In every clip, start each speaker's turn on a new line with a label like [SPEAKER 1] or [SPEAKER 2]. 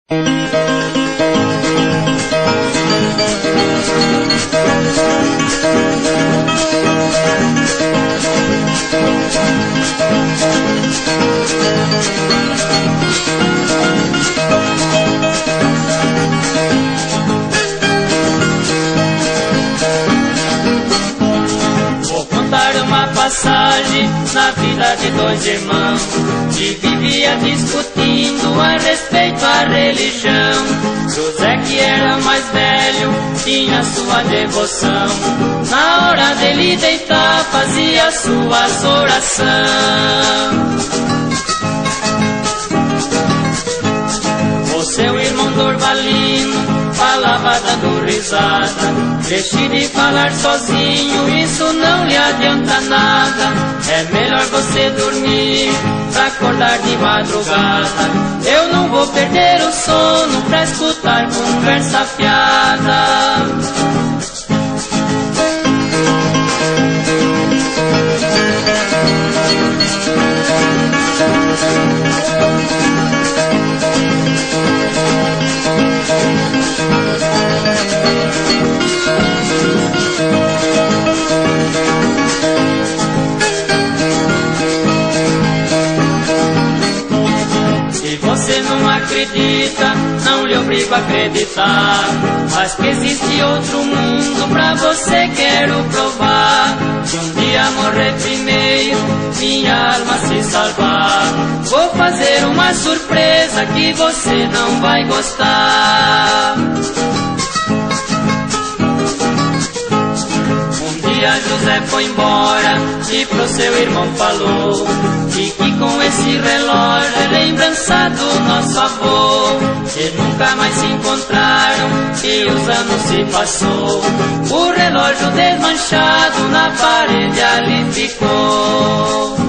[SPEAKER 1] Passagem na vida de dois irmãos que vivia discutindo a respeito à religião. José, que era mais velho, tinha sua devoção. Na hora dele deitar, fazia suas orações. O seu irmão Dorvalino falava dando risada. Deixe de falar sozinho, isso não lhe adianta nada. É melhor você dormir pra acordar de madrugada. Eu não vou perder o sono pra escutar conversa fiada. Você não acredita, não lhe obrigo a acreditar, mas que existe outro mundo pra você quero provar. Se um dia morrer primeiro, minha alma se salvar, vou fazer uma surpresa que você não vai gostar. Um dia José foi embora e pro seu irmão falou: fique com esse relógio, é lembrança do nosso avô. E nunca mais se encontraram e os anos se passou. O relógio desmanchado na parede ali ficou.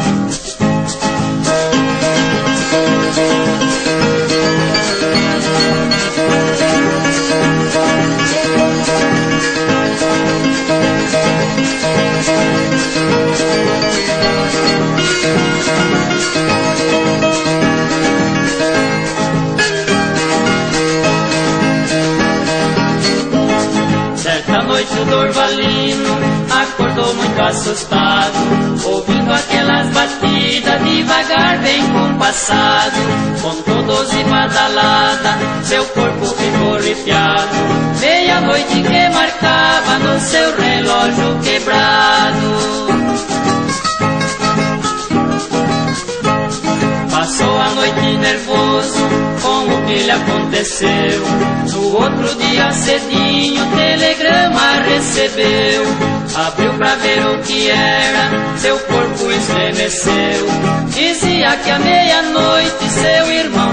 [SPEAKER 1] Certa noite o Dorvalino acordou muito assustado, ouvindo aquelas batidas devagar bem compassado. Contou 12 badaladas, seu corpo ficou arrepiado. Meia-noite que marcava no seu relógio quebrado. Passou a noite nervoso com o que lhe aconteceu. No outro dia cedinho o telegrama recebeu. Abriu pra ver o que era, seu corpo estremeceu. Dizia que à meia-noite seu irmão